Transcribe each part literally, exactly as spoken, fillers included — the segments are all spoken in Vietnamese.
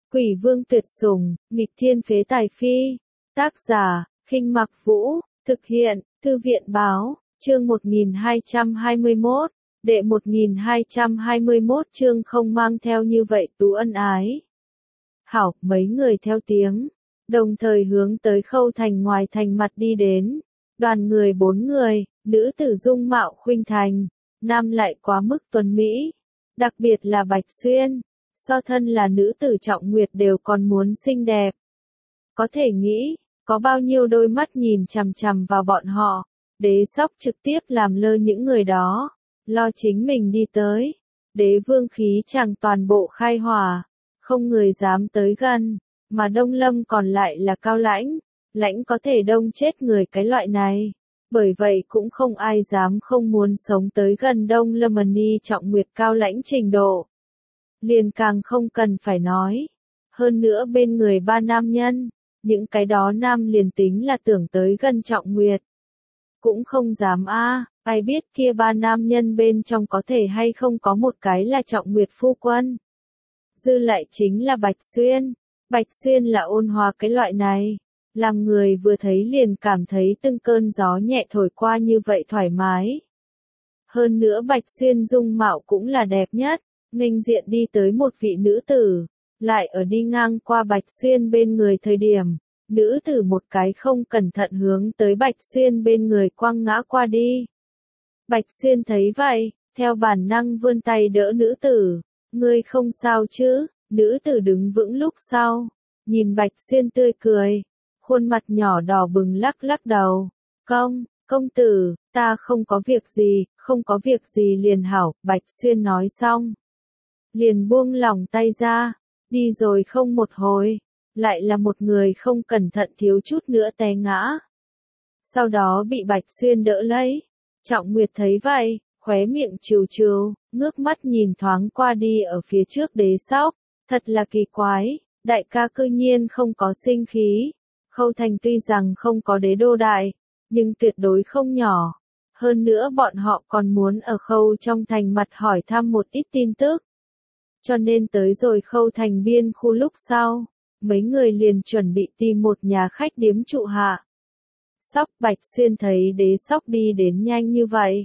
Quỷ vương tuyệt sủng, nghịch thiên phế tài phi. Tác giả, Khinh Mặc Vũ, thực hiện, Thư viện báo, chương một nghìn hai trăm hai mươi mốt, đệ một nghìn hai trăm hai mươi mốt chương không mang theo như vậy tú ân ái. Hảo, mấy người theo tiếng, đồng thời hướng tới Khâu Thành ngoài thành mặt đi đến. Đoàn người bốn người, nữ tử dung mạo khuynh thành, nam lại quá mức tuấn mỹ, đặc biệt là Bạch Xuyên, so thân là nữ tử Trọng Nguyệt đều còn muốn xinh đẹp. Có thể nghĩ, có bao nhiêu đôi mắt nhìn chằm chằm vào bọn họ, Đế Sóc trực tiếp làm lơ những người đó, lo chính mình đi tới. Đế vương khí chàng toàn bộ khai hỏa, không người dám tới gần, mà Đông Lâm còn lại là cao lãnh, lãnh có thể đông chết người cái loại này. Bởi vậy cũng không ai dám không muốn sống tới gần Đông Lâm Ni Trọng Nguyệt cao lãnh trình độ. Liền càng không cần phải nói. Hơn nữa bên người ba nam nhân, những cái đó nam liền tính là tưởng tới gần Trọng Nguyệt. Cũng không dám a, ai biết kia ba nam nhân bên trong có thể hay không có một cái là Trọng Nguyệt phu quân. Dư lại chính là Bạch Xuyên. Bạch Xuyên là ôn hòa cái loại này. Làm người vừa thấy liền cảm thấy từng cơn gió nhẹ thổi qua như vậy thoải mái. Hơn nữa Bạch Xuyên dung mạo cũng là đẹp nhất, nghênh diện đi tới một vị nữ tử, lại ở đi ngang qua Bạch Xuyên bên người thời điểm, nữ tử một cái không cẩn thận hướng tới Bạch Xuyên bên người quăng ngã qua đi. Bạch Xuyên thấy vậy, theo bản năng vươn tay đỡ nữ tử, ngươi không sao chứ, nữ tử đứng vững lúc sau, nhìn Bạch Xuyên tươi cười. Khuôn mặt nhỏ đỏ bừng lắc lắc đầu. Công, công tử, ta không có việc gì, không có việc gì liền hảo, Bạch Xuyên nói xong. Liền buông lỏng tay ra, đi rồi không một hồi, lại là một người không cẩn thận thiếu chút nữa té ngã. Sau đó bị Bạch Xuyên đỡ lấy. Trọng Nguyệt thấy vậy, khóe miệng trừ trừ, ngước mắt nhìn thoáng qua đi ở phía trước Đế Sóc, thật là kỳ quái, đại ca cư nhiên không có sinh khí. Khâu Thành tuy rằng không có đế đô đại, nhưng tuyệt đối không nhỏ. Hơn nữa bọn họ còn muốn ở Khâu trong thành mặt hỏi thăm một ít tin tức. Cho nên tới rồi Khâu Thành biên khu lúc sau, mấy người liền chuẩn bị tìm một nhà khách điếm trụ hạ. Sóc Bạch Xuyên thấy Đế Sóc đi đến nhanh như vậy.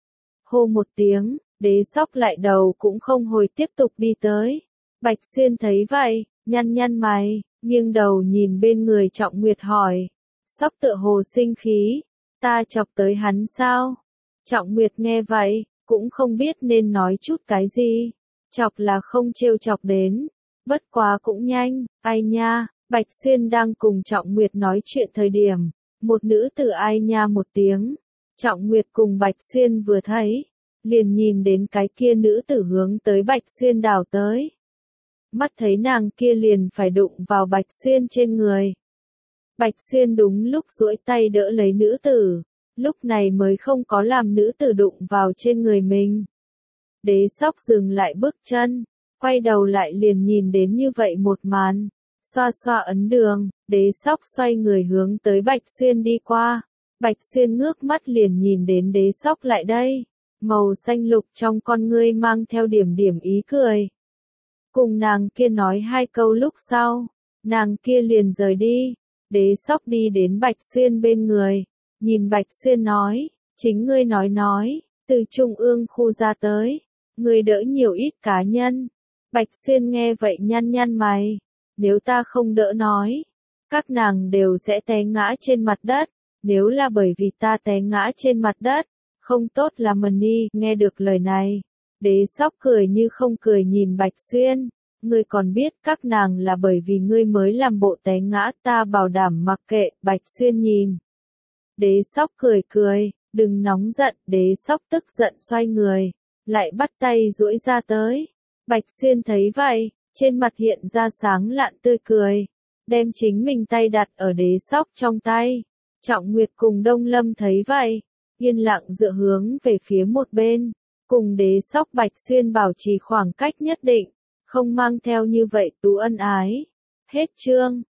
Hô một tiếng, Đế Sóc lại đầu cũng không hồi tiếp tục đi tới. Bạch Xuyên thấy vậy, nhăn nhăn mày. Nghiêng đầu nhìn bên người Trọng Nguyệt hỏi. Sóc tựa hồ sinh khí. Ta chọc tới hắn sao? Trọng Nguyệt nghe vậy, cũng không biết nên nói chút cái gì. Chọc là không trêu chọc đến. Bất quá cũng nhanh, ai nha. Bạch Xuyên đang cùng Trọng Nguyệt nói chuyện thời điểm. Một nữ tử ai nha một tiếng. Trọng Nguyệt cùng Bạch Xuyên vừa thấy. Liền nhìn đến cái kia nữ tử hướng tới Bạch Xuyên đảo tới. Mắt thấy nàng kia liền phải đụng vào Bạch Xuyên trên người. Bạch Xuyên đúng lúc duỗi tay đỡ lấy nữ tử, lúc này mới không có làm nữ tử đụng vào trên người mình. Đế Sóc dừng lại bước chân, quay đầu lại liền nhìn đến như vậy một màn, xoa xoa ấn đường, Đế Sóc xoay người hướng tới Bạch Xuyên đi qua. Bạch Xuyên ngước mắt liền nhìn đến Đế Sóc lại đây, màu xanh lục trong con ngươi mang theo điểm điểm ý cười. Cùng nàng kia nói hai câu lúc sau, nàng kia liền rời đi. Đế Sóc đi đến Bạch Xuyên bên người, nhìn Bạch Xuyên nói, chính ngươi nói nói, từ trung ương khu ra tới, ngươi đỡ nhiều ít cá nhân. Bạch Xuyên nghe vậy nhăn nhăn mày, nếu ta không đỡ nói, các nàng đều sẽ té ngã trên mặt đất, nếu là bởi vì ta té ngã trên mặt đất, không tốt là mần đi. Nghe được lời này, Đế Sóc cười như không cười nhìn Bạch Xuyên, ngươi còn biết các nàng là bởi vì ngươi mới làm bộ té ngã, ta bảo đảm mặc kệ. Bạch Xuyên nhìn. Đế Sóc cười cười, đừng nóng giận. Đế Sóc tức giận xoay người, lại bắt tay duỗi ra tới. Bạch Xuyên thấy vậy, trên mặt hiện ra sáng lạn tươi cười, đem chính mình tay đặt ở Đế Sóc trong tay. Trọng Nguyệt cùng Đông Lâm thấy vậy, yên lặng dựa hướng về phía một bên. Cùng Đế Sóc Bạch Xuyên bảo trì khoảng cách nhất định, không mang theo như vậy tú ân ái. Hết chương.